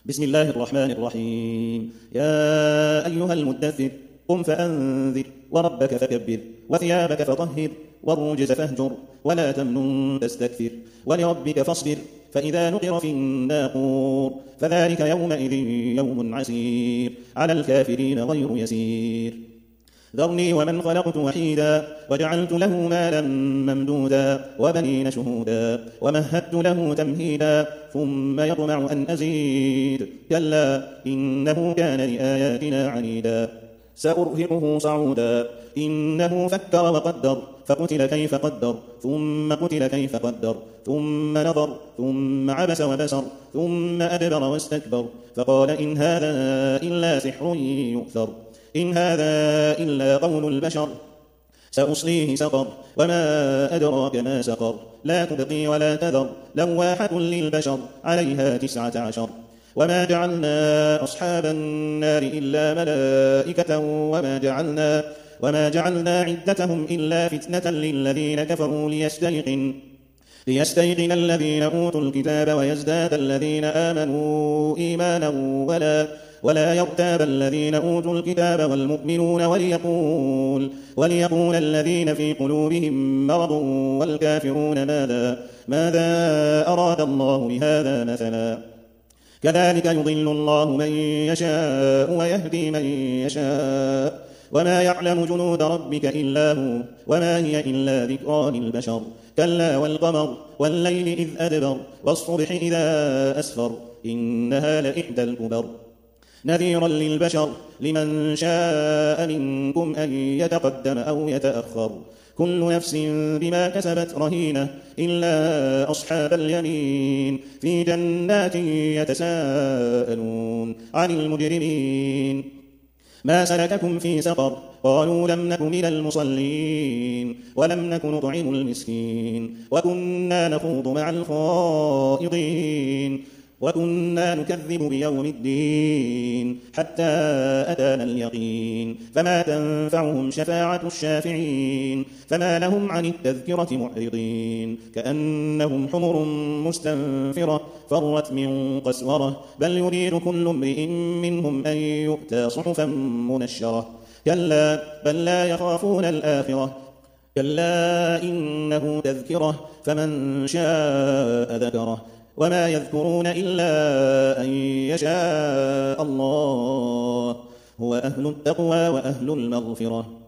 بسم الله الرحمن الرحيم. يا أيها المدثر قم فأنذر وربك فكبر وثيابك فطهر والرجز فاهجر ولا تمنن تستكثر ولربك فاصبر فإذا نقر في الناقور فذلك يومئذ يوم عسير على الكافرين غير يسير. ذرني ومن خلقت وحيدا وجعلت له مالا ممدودا وبنين شهودا ومهدت له تمهيدا ثم يطمع أن أزيد كلا إنه كان لآياتنا عنيدا سأرهقه صعودا إنه فكر وقدر فقتل كيف قدر ثم قتل كيف قدر ثم نظر ثم عبس وبسر ثم أدبر واستكبر فقال إن هذا إلا سحر يؤثر إن هذا إلا قول البشر سأصليه سقر وما أدراك ما سقر لا تبقي ولا تذر لواحة للبشر عليها 19 وما جعلنا أصحاب النار إلا ملائكة وما جعلنا عدتهم إلا فتنة للذين كفروا ليستيقن الذين أوتوا الكتاب ويزداد الذين آمنوا إيمانا ولا يرتاب الذين أوتوا الكتاب والمؤمنون وليقول الذين في قلوبهم مرض والكافرون ماذا أراد الله بهذا مثلا كذلك يضل الله من يشاء ويهدي من يشاء وما يعلم جنود ربك إلا هو وما هي إلا ذكرى للبشر كلا والقمر والليل إذ أدبر والصبح إذا أسفر إنها لإحدى الكبر نذيرا للبشر لمن شاء منكم أن يتقدم أو يتأخر كل نفس بما كسبت رهينة إلا أصحاب اليمين في جنات يتساءلون عن المجرمين ما سلككم في سقر قالوا لم نك من المصلين ولم نك نطعم المسكين وكنا نخوض مع الخائضين وكنا نكذب بيوم الدين حتى أتانا اليقين فما تنفعهم شفاعة الشافعين فما لهم عن التذكرة معرضين كأنهم حمر مستنفرة فرت من قسورة بل يريد كل امرئ منهم أن يؤتى صحفا منشرة كلا بل لا يخافون الآخرة كلا إنه تذكرة فمن شاء ذكره وما يذكرون إلا أن يشاء الله هو أهل التقوى وأهل المغفرة